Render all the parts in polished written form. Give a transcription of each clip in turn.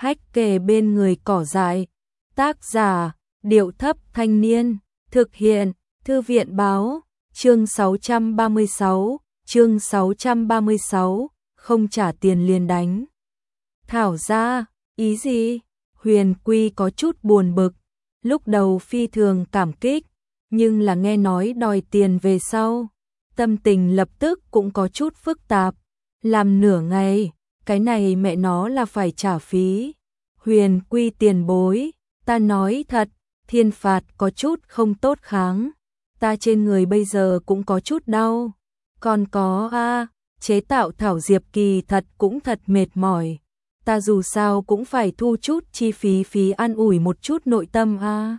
hách kề bên người cỏ dại. Tác giả, Điệu Thấp Thanh Niên. Thực hiện, Thư viện Báo. Chương 636, không trả tiền liền đánh. Thảo ra, ý gì? Huyền Quy có chút buồn bực, lúc đầu phi thường cảm kích, nhưng là nghe nói đòi tiền về sau, tâm tình lập tức cũng có chút phức tạp. Làm nửa ngày, cái này mẹ nó là phải trả phí. Huyền Quy tiền bối, ta nói thật, thiên phạt có chút không tốt kháng. Ta trên người bây giờ cũng có chút đau. Còn có chế tạo thảo diệp kỳ thật cũng thật mệt mỏi. Ta dù sao cũng phải thu chút chi phí an ủi một chút nội tâm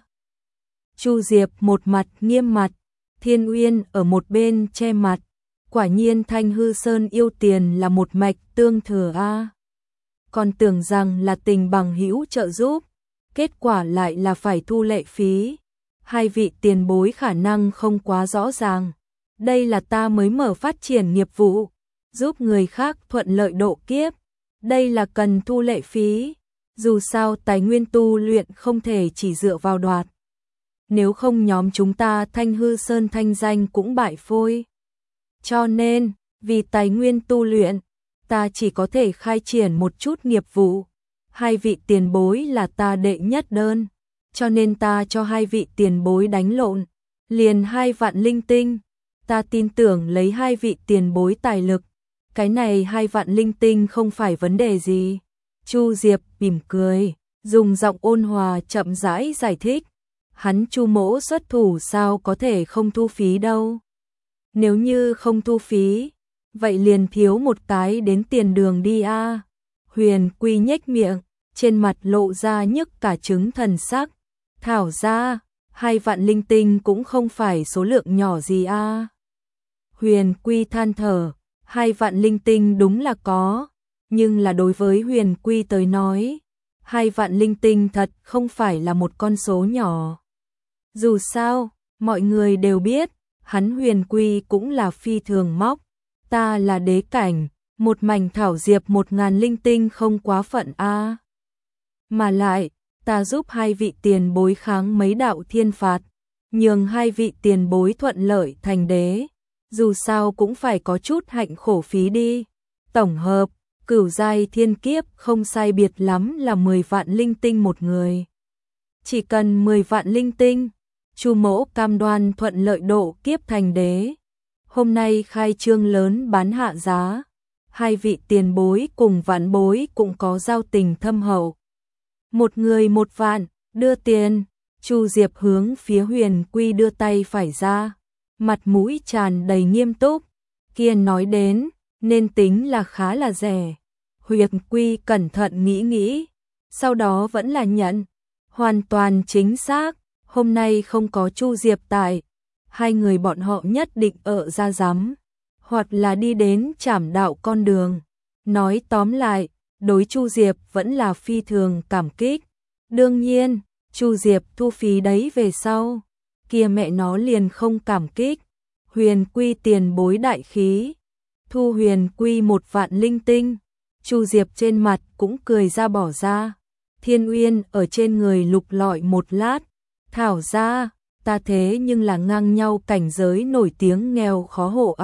Chu Diệp một mặt nghiêm mặt, Thiên Uyên ở một bên che mặt. Quả nhiên Thanh Hư Sơn yêu tiền là một mạch tương thừa Còn tưởng rằng là tình bằng hữu trợ giúp, kết quả lại là phải thu lệ phí. Hai vị tiền bối khả năng không quá rõ ràng. Đây là ta mới mở phát triển nghiệp vụ, giúp người khác thuận lợi độ kiếp. Đây là cần thu lệ phí. Dù sao tài nguyên tu luyện không thể chỉ dựa vào đoạt. Nếu không nhóm chúng ta Thanh Hư Sơn thanh danh cũng bại phôi. Cho nên, vì tài nguyên tu luyện, ta chỉ có thể khai triển một chút nghiệp vụ. Hai vị tiền bối là ta đệ nhất đơn, cho nên ta cho hai vị tiền bối đánh lộn, liền 2 vạn linh tinh. Ta tin tưởng lấy hai vị tiền bối tài lực, cái này 2 vạn linh tinh không phải vấn đề gì. Chu Diệp mỉm cười, dùng giọng ôn hòa chậm rãi giải thích. Hắn Chu mỗ xuất thủ sao có thể không thu phí đâu. Nếu như không thu phí, vậy liền thiếu một cái đến tiền đường đi Huyền Quy nhếch miệng, trên mặt lộ ra nhức cả trứng thần sắc. Thảo ra, 2 vạn linh tinh cũng không phải số lượng nhỏ gì Huyền Quy than thở, 2 vạn linh tinh đúng là có, nhưng là đối với Huyền Quy tới nói, 2 vạn linh tinh thật không phải là một con số nhỏ. Dù sao, mọi người đều biết, hắn Huyền Quy cũng là phi thường móc. Ta là đế cảnh, một mảnh thảo diệp 1000 linh tinh không quá phận Mà lại, ta giúp hai vị tiền bối kháng mấy đạo thiên phạt, nhường hai vị tiền bối thuận lợi thành đế. Dù sao cũng phải có chút hạnh khổ phí đi. Tổng hợp, cửu giai thiên kiếp không sai biệt lắm là 10 vạn linh tinh một người. Chỉ cần 10 vạn linh tinh, Chu mỗ cam đoan thuận lợi độ kiếp thành đế. Hôm nay khai trương lớn bán hạ giá. Hai vị tiền bối cùng vãn bối cũng có giao tình thâm hậu. Một người 1 vạn, đưa tiền. Chu Diệp hướng phía Huyền Quy đưa tay phải ra, mặt mũi tràn đầy nghiêm túc. Kia nói đến, nên tính là khá là rẻ. Huyền Quy cẩn thận nghĩ, sau đó vẫn là nhận. Hoàn toàn chính xác, hôm nay không có Chu Diệp tại, hai người bọn họ nhất định ở ra giám, hoặc là đi đến trảm đạo con đường. Nói tóm lại, đối Chu Diệp vẫn là phi thường cảm kích. Đương nhiên, Chu Diệp thu phí đấy về sau, kia mẹ nó liền không cảm kích. Huyền Quy tiền bối đại khí, thu Huyền Quy 1 vạn linh tinh. Chu Diệp trên mặt cũng cười ra bỏ ra. Thiên Uyên ở trên người lục lọi một lát. Thảo ra, ta thế nhưng là ngang nhau cảnh giới nổi tiếng nghèo khó hộ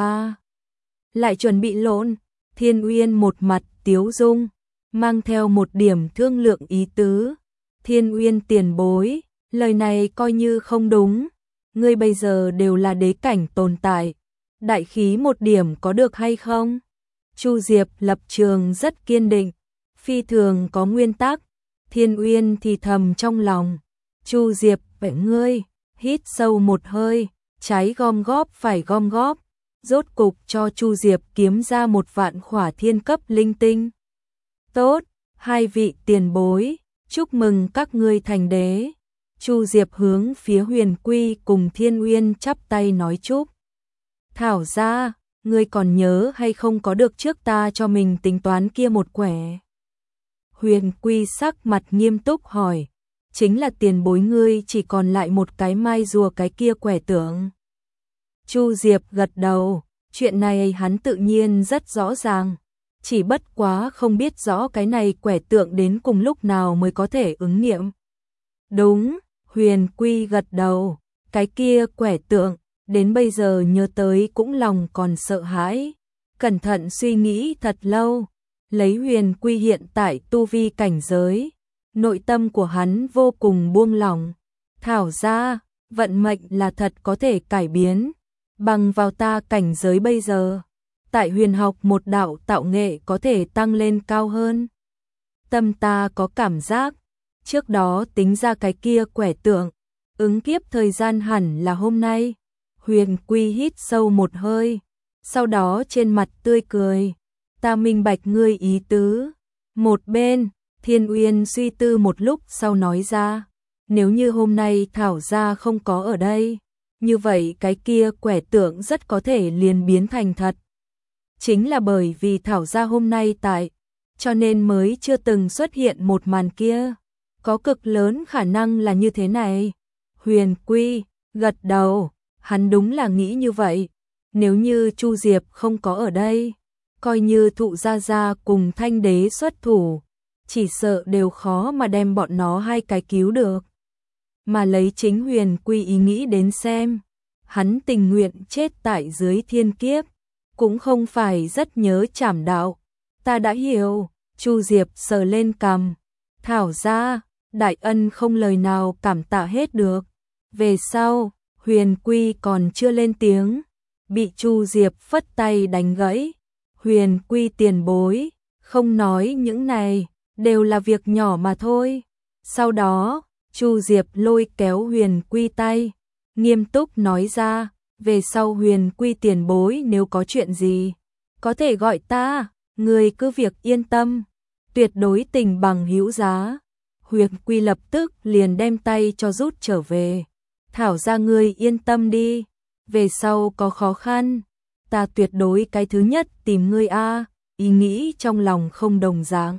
Lại chuẩn bị lộn. Thiên Uyên một mặt tiếu dung, mang theo một điểm thương lượng ý tứ. Thiên Uyên tiền bối, lời này coi như không đúng. Ngươi bây giờ đều là đế cảnh tồn tại, đại khí một điểm có được hay không? Chu Diệp lập trường rất kiên định, phi thường có nguyên tắc. Thiên Uyên thì thầm trong lòng. Chu Diệp, vậy ngươi, hít sâu một hơi, trái gom góp phải gom góp. Rốt cục cho Chu Diệp kiếm ra 1 vạn khỏa thiên cấp linh tinh. Tốt, hai vị tiền bối, chúc mừng các ngươi thành đế. Chu Diệp hướng phía Huyền Quy cùng Thiên Uyên chắp tay nói chúc. Thảo ra, ngươi còn nhớ hay không có được trước ta cho mình tính toán kia một quẻ? Huyền Quy sắc mặt nghiêm túc hỏi. Chính là tiền bối ngươi chỉ còn lại một cái mai rùa cái kia quẻ tưởng. Chu Diệp gật đầu, chuyện này hắn tự nhiên rất rõ ràng. chỉ bất quá không biết rõ cái này quẻ tượng đến cùng lúc nào mới có thể ứng nghiệm. Đúng, Huyền Quy gật đầu, cái kia quẻ tượng, đến bây giờ nhớ tới cũng lòng còn sợ hãi. Cẩn thận suy nghĩ thật lâu, lấy Huyền Quy hiện tại tu vi cảnh giới, nội tâm của hắn vô cùng buông lỏng. Thảo ra, vận mệnh là thật có thể cải biến, bằng vào ta cảnh giới bây giờ, tại huyền học một đạo tạo nghệ có thể tăng lên cao hơn. Tâm ta có cảm giác, trước đó tính ra cái kia quẻ tượng, ứng kiếp thời gian hẳn là hôm nay. Huyền Quy hít sâu một hơi, sau đó trên mặt tươi cười, ta minh bạch ngươi ý tứ. Một bên, Thiên Uyên suy tư một lúc sau nói ra, nếu như hôm nay Thảo gia không có ở đây, như vậy cái kia quẻ tượng rất có thể liền biến thành thật. Chính là bởi vì Thảo gia hôm nay tại, cho nên mới chưa từng xuất hiện một màn kia. Có cực lớn khả năng là như thế này. Huyền Quy gật đầu, hắn đúng là nghĩ như vậy. Nếu như Chu Diệp không có ở đây, coi như Thụ Gia Gia cùng Thanh Đế xuất thủ, chỉ sợ đều khó mà đem bọn nó hai cái cứu được. Mà lấy chính Huyền Quy ý nghĩ đến xem, hắn tình nguyện chết tại dưới thiên kiếp, cũng không phải rất nhớ trảm đạo. Ta đã hiểu. Chu Diệp sờ lên cằm, Thảo ra, đại ân không lời nào cảm tạ hết được. Về sau, Huyền Quy còn chưa lên tiếng, bị Chu Diệp phất tay đánh gãy. Huyền Quy tiền bối, không nói những này, đều là việc nhỏ mà thôi. Sau đó, Chu Diệp lôi kéo Huyền Quy tay, nghiêm túc nói ra, về sau Huyền Quy tiền bối nếu có chuyện gì, có thể gọi ta, người cứ việc yên tâm, tuyệt đối tình bằng hữu giá. Huyền Quy lập tức liền đem tay cho rút trở về. Thảo ra ngươi yên tâm đi, về sau có khó khăn, ta tuyệt đối cái thứ nhất tìm ngươi a. Ý nghĩ trong lòng không đồng dạng.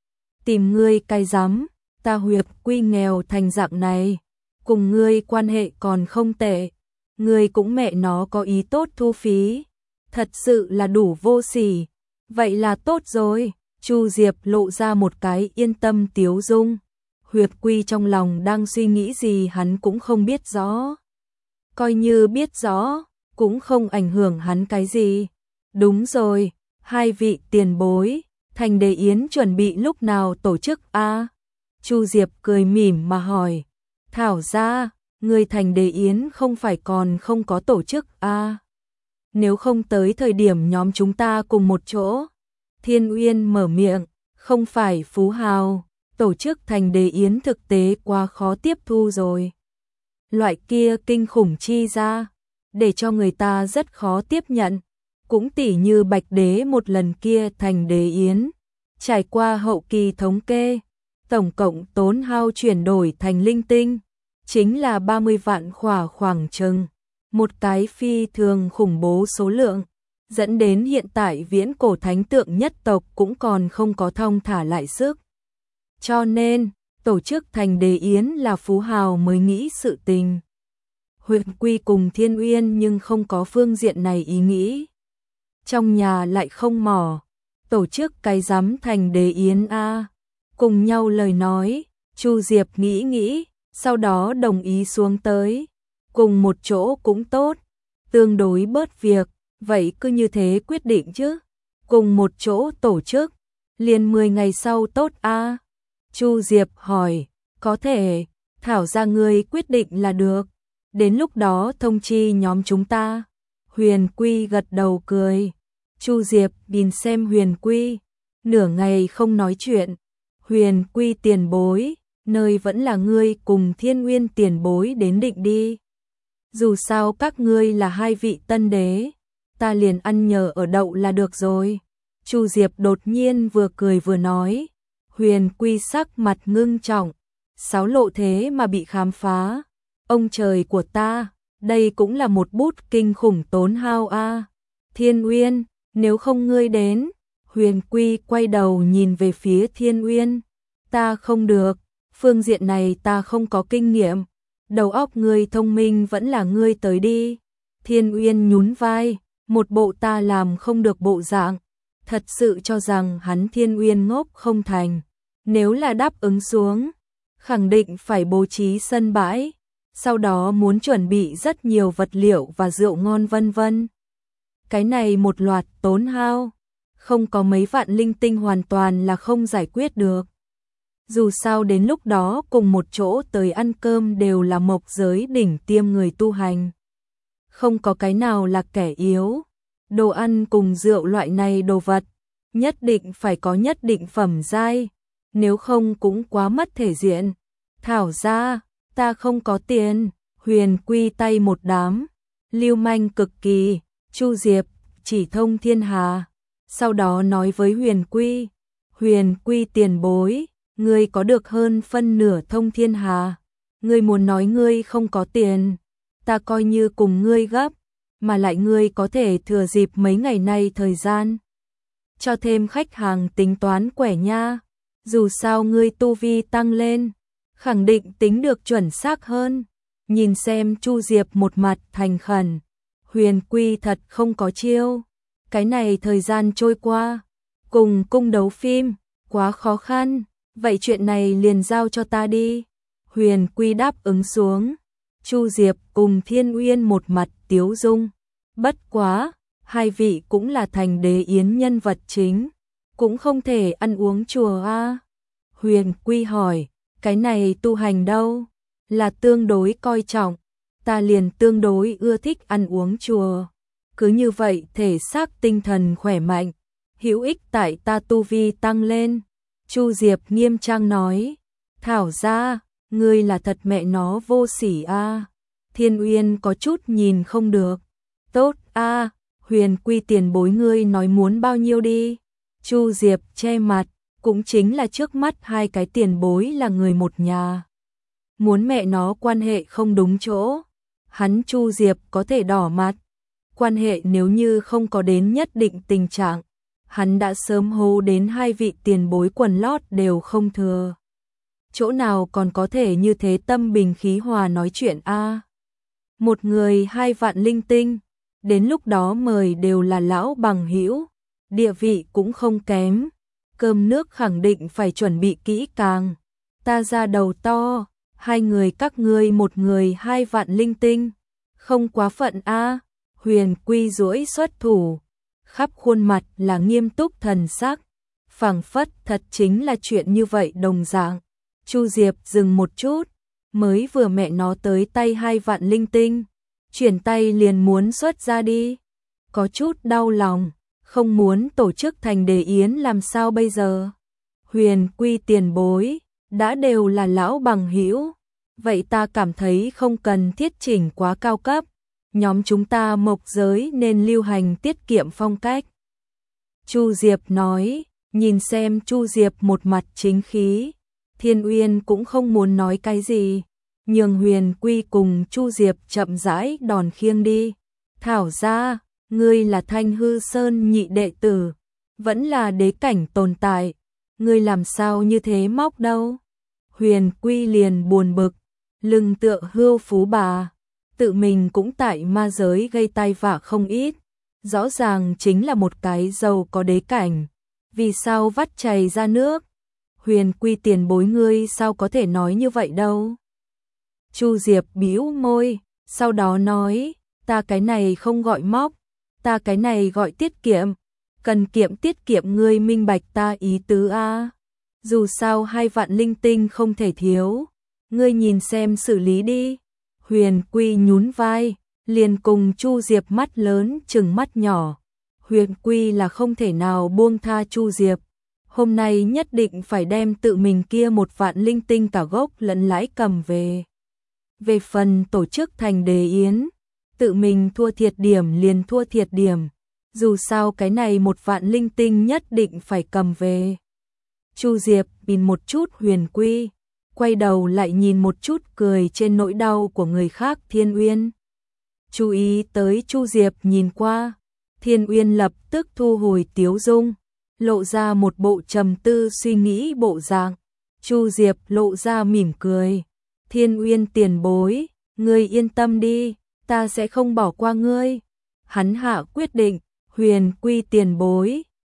Tìm ngươi cái rắm, ta Huyền Quy nghèo thành dạng này, cùng ngươi quan hệ còn không tệ, ngươi cũng mẹ nó có ý tốt thu phí, thật sự là đủ vô sỉ. Vậy là tốt rồi. Chu Diệp lộ ra một cái yên tâm tiếu dung. Huyền Quy trong lòng đang suy nghĩ gì hắn cũng không biết rõ. Coi như biết rõ, cũng không ảnh hưởng hắn cái gì. Đúng rồi, hai vị tiền bối, Thành Đế Yến chuẩn bị lúc nào tổ chức a? Chu Diệp cười mỉm mà hỏi. Thảo ra, người Thành Đế Yến không phải còn không có tổ chức a? Nếu không tới thời điểm nhóm chúng ta cùng một chỗ. Thiên Uyên mở miệng, không phải phú hào, tổ chức Thành Đế Yến thực tế quá khó tiếp thu rồi. Loại kia kinh khủng chi ra, để cho người ta rất khó tiếp nhận. Cũng tỉ như Bạch Đế một lần kia Thành Đế Yến, trải qua hậu kỳ thống kê, tổng cộng tốn hao chuyển đổi thành linh tinh, chính là 30 vạn khoảng chừng, một cái phi thường khủng bố số lượng. Dẫn đến hiện tại viễn cổ thánh tượng nhất tộc cũng còn không có thong thả lại sức. Cho nên, tổ chức Thành Đế Yến là phú hào mới nghĩ sự tình. Huyền Quy cùng Thiên Uyên nhưng không có phương diện này ý nghĩ. Trong nhà lại không mỏ, tổ chức cái rắm Thành Đế Yến a. Cùng nhau lời nói, Chu Diệp nghĩ, sau đó đồng ý xuống tới. Cùng một chỗ cũng tốt, tương đối bớt việc. Vậy cứ như thế quyết định chứ. Cùng một chỗ tổ chức, liền 10 ngày sau tốt a. Chu Diệp hỏi, có thể, Thảo ra ngươi quyết định là được. Đến lúc đó thông chi nhóm chúng ta. Huyền Quy gật đầu cười. Chu Diệp nhìn xem Huyền Quy, nửa ngày không nói chuyện. Huyền Quy tiền bối, nơi vẫn là ngươi cùng Thiên Uyên tiền bối đến định đi. Dù sao các ngươi là hai vị tân đế, ta liền ăn nhờ ở đậu là được rồi. Chu Diệp đột nhiên vừa cười vừa nói. Huyền Quy sắc mặt ngưng trọng, sáu lộ thế mà bị khám phá. Ông trời của ta, đây cũng là một bút kinh khủng tốn hao a. Thiên Uyên, nếu không ngươi đến. Huyền Quy quay đầu nhìn về phía Thiên Uyên. Ta không được, phương diện này ta không có kinh nghiệm. Đầu óc ngươi thông minh vẫn là ngươi tới đi. Thiên Uyên nhún vai, một bộ ta làm không được bộ dạng. thật sự cho rằng hắn Thiên Uyên ngốc không thành. Nếu là đáp ứng xuống, khẳng định phải bố trí sân bãi, sau đó muốn chuẩn bị rất nhiều vật liệu và rượu ngon vân vân. Cái này một loạt tốn hao, không có mấy vạn linh tinh hoàn toàn là không giải quyết được. Dù sao đến lúc đó cùng một chỗ tới ăn cơm đều là mộc giới đỉnh tiêm người tu hành. Không có cái nào là kẻ yếu. Đồ ăn cùng rượu loại này đồ vật, nhất định phải có nhất định phẩm giai, nếu không cũng quá mất thể diện. Thảo ra, ta không có tiền. Huyền Quy tay một đám, lưu manh cực kỳ. Chu Diệp chỉ thông thiên hà, sau đó nói với Huyền Quy tiền bối, ngươi có được hơn phân nửa thông thiên hà, ngươi muốn nói ngươi không có tiền, ta coi như cùng ngươi gấp, mà lại ngươi có thể thừa dịp mấy ngày nay thời gian, cho thêm khách hàng tính toán quẻ nha, dù sao ngươi tu vi tăng lên, khẳng định tính được chuẩn xác hơn. Nhìn xem Chu Diệp một mặt thành khẩn, Huyền Quy thật không có chiêu. Cái này thời gian trôi qua, cùng cung đấu phim, quá khó khăn, vậy chuyện này liền giao cho ta đi. Huyền Quy đáp ứng xuống, Chu Diệp cùng Thiên Uyên một mặt tiếu dung. Bất quá, hai vị cũng là thành đế yến nhân vật chính, cũng không thể ăn uống chùa a. Huyền Quy hỏi, cái này tu hành đâu? Là tương đối coi trọng, ta liền tương đối ưa thích ăn uống chùa. Cứ như vậy thể xác tinh thần khỏe mạnh, hữu ích tại ta tu vi tăng lên. Chu Diệp nghiêm trang nói, Thảo ra, ngươi là thật mẹ nó vô sỉ a. Thiên Uyên có chút nhìn không được. Tốt a, Huyền Quy tiền bối ngươi nói muốn bao nhiêu đi. Chu Diệp che mặt, cũng chính là trước mắt hai cái tiền bối là người một nhà. Muốn mẹ nó quan hệ không đúng chỗ, hắn Chu Diệp có thể đỏ mặt. Quan hệ nếu như không có đến nhất định tình trạng, hắn đã sớm hô đến hai vị tiền bối quần lót đều không thừa. Chỗ nào còn có thể như thế tâm bình khí hòa nói chuyện a? Một người 2 vạn linh tinh, đến lúc đó mời đều là lão bằng hữu, địa vị cũng không kém, cơm nước khẳng định phải chuẩn bị kỹ càng. Ta ra đầu to, hai người các ngươi một người 2 vạn linh tinh, không quá phận a. Huyền Quy duỗi xuất thủ, khắp khuôn mặt là nghiêm túc thần sắc, phảng phất thật chính là chuyện như vậy đồng dạng. Chu Diệp dừng một chút, mới vừa mẹ nó tới tay 2 vạn linh tinh, chuyển tay liền muốn xuất ra đi, có chút đau lòng, không muốn tổ chức thành đề yến làm sao bây giờ. Huyền Quy tiền bối, đã đều là lão bằng hữu, vậy ta cảm thấy không cần thiết chỉnh quá cao cấp. Nhóm chúng ta mộc giới nên lưu hành tiết kiệm phong cách. Chu Diệp nói, nhìn xem Chu Diệp một mặt chính khí. Thiên Uyên cũng không muốn nói cái gì, nhường Huyền Quy cùng Chu Diệp chậm rãi đòn khiêng đi. Thảo ra, ngươi là Thanh Hư Sơn nhị đệ tử, vẫn là đế cảnh tồn tại, ngươi làm sao như thế móc đâu. Huyền Quy liền buồn bực, lưng tựa hươu phú bà. Tự mình cũng tại ma giới gây tai vạ không ít, rõ ràng chính là một cái giàu có đế cảnh, vì sao vắt chảy ra nước. Huyền Quy tiền bối ngươi sao có thể nói như vậy đâu. Chu Diệp bĩu môi, sau đó nói, ta cái này không gọi móc, ta cái này gọi tiết kiệm, cần kiệm tiết kiệm ngươi minh bạch ta ý tứ a. Dù sao 2 vạn linh tinh không thể thiếu, ngươi nhìn xem xử lý đi. Huyền Quy nhún vai, liền cùng Chu Diệp mắt lớn chừng mắt nhỏ. Huyền Quy là không thể nào buông tha Chu Diệp. Hôm nay nhất định phải đem tự mình kia 1 vạn linh tinh cả gốc lẫn lãi cầm về. Về phần tổ chức thành đề yến, tự mình thua thiệt điểm liền thua thiệt điểm. Dù sao cái này 1 vạn linh tinh nhất định phải cầm về. Chu Diệp nhìn một chút Huyền Quy, quay đầu lại nhìn một chút cười trên nỗi đau của người khác Thiên Uyên. Chú ý tới Chu Diệp nhìn qua, Thiên Uyên lập tức thu hồi tiếu dung, lộ ra một bộ trầm tư suy nghĩ bộ dạng. Chu Diệp lộ ra mỉm cười, Thiên Uyên tiền bối, ngươi yên tâm đi, ta sẽ không bỏ qua ngươi. Hắn hạ quyết định, Huyền Quy tiền bối,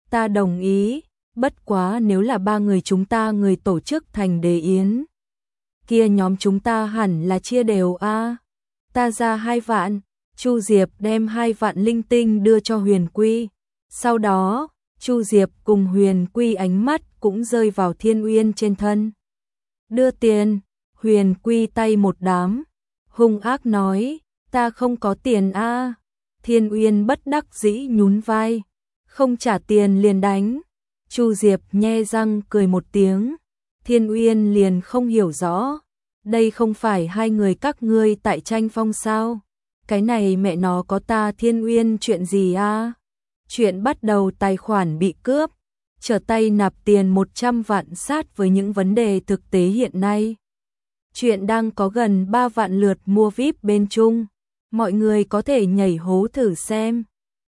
Ta đồng ý, bất quá nếu là 3 người chúng ta người tổ chức thành đề yến. Kia nhóm chúng ta hẳn là chia đều a. Ta ra 2 vạn, Chu Diệp đem 2 vạn linh tinh đưa cho Huyền Quy. Sau đó, Chu Diệp cùng Huyền Quy ánh mắt cũng rơi vào Thiên Uyên trên thân. Đưa tiền, Huyền Quy tay một đám, hung ác nói, ta không có tiền a. Thiên Uyên bất đắc dĩ nhún vai, không trả tiền liền đánh. Chu Diệp nhe răng cười một tiếng, Thiên Uyên liền không hiểu rõ, đây không phải 2 người các ngươi tại tranh phong sao? Cái này mẹ nó có ta Thiên Uyên chuyện gì a? Chuyện bắt đầu tài khoản bị cướp, trở tay nạp tiền 100 vạn sát với những vấn đề thực tế hiện nay. Chuyện đang có gần 3 vạn lượt mua VIP bên Trung, mọi người có thể nhảy hố thử xem.